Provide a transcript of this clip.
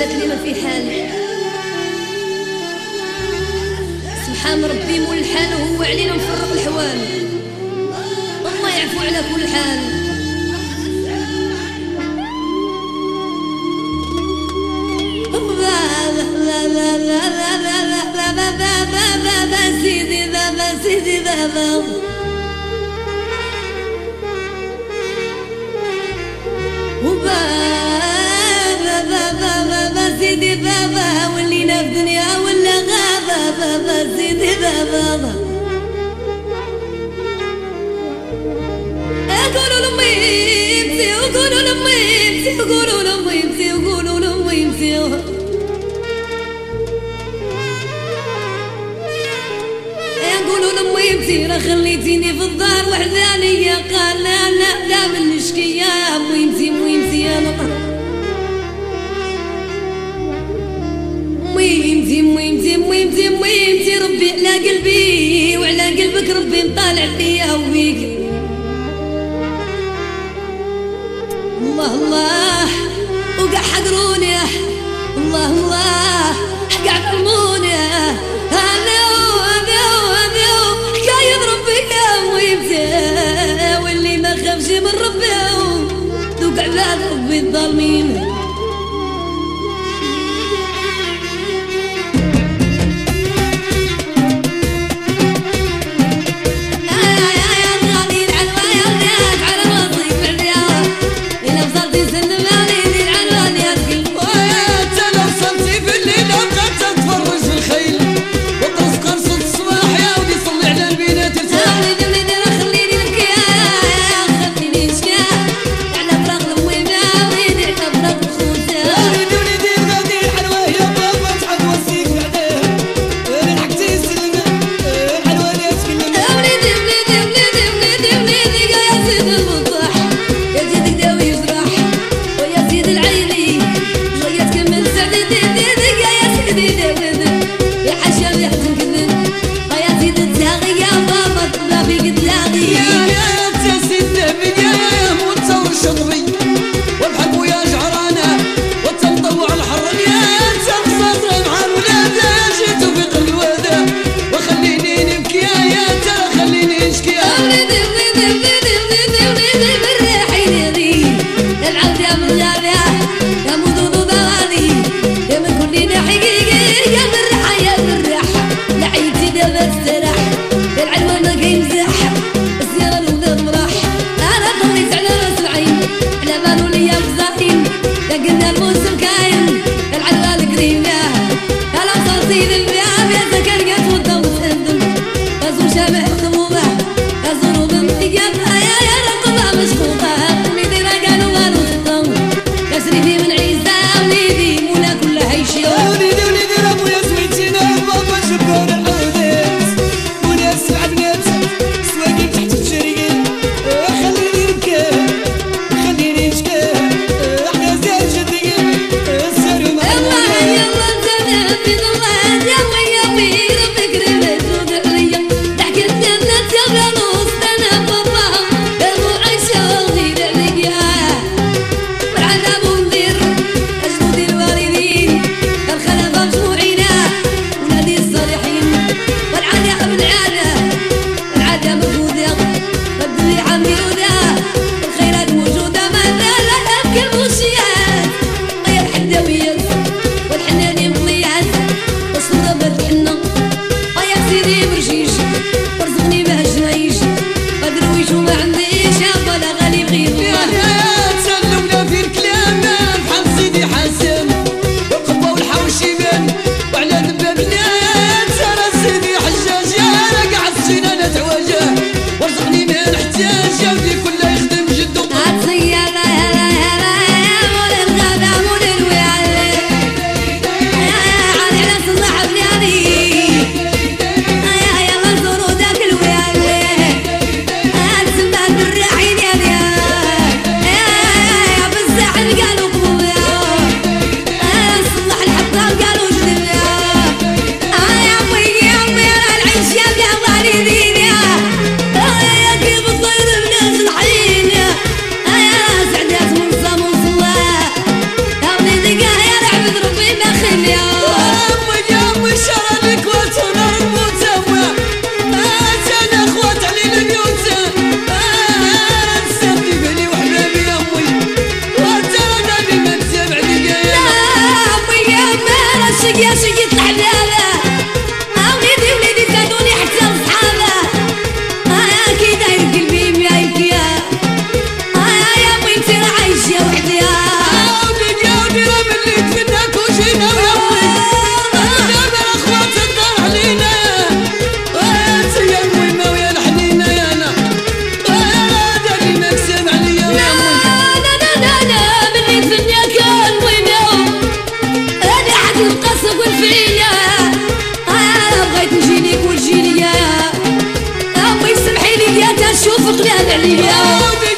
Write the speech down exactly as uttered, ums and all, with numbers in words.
ذاك اللي ما في حال. سبحان ربي مول الحال وهو علينا مفرق الحوال. الله يعفو على كل حال. سيدي بابا سيدي بابا وبابا بابا بابا سيدي بابا ولينا في دنيا ولا غابة بابا سيدي بابا. قولوا لأمي امسي وقولوا لأمي امسي وقولوا لأمي امسي وقولوا لأمي امسي. قولوا لأمي امسي راه خليتيني في الدار وحدانية. قال لا لا لا من نشكي يا امي امسي امي امسي يا نطر امي امسي امي امسي امي امسي امي امسي. ربي على قلبي وعلى قلبك ربي مطالع فيا وبيك. الله الله وقع حقروني الله الله قاع ظلموني. هذا هو هذا هو هذا هو حكاية ربي يا ويمتى واللي ما خافش من ربي ذوق عذاب ربي الظالمين. وعلى ذباب الناس ترى سيدي حجاج يا رقع السنانة وجه. وقلاب عليا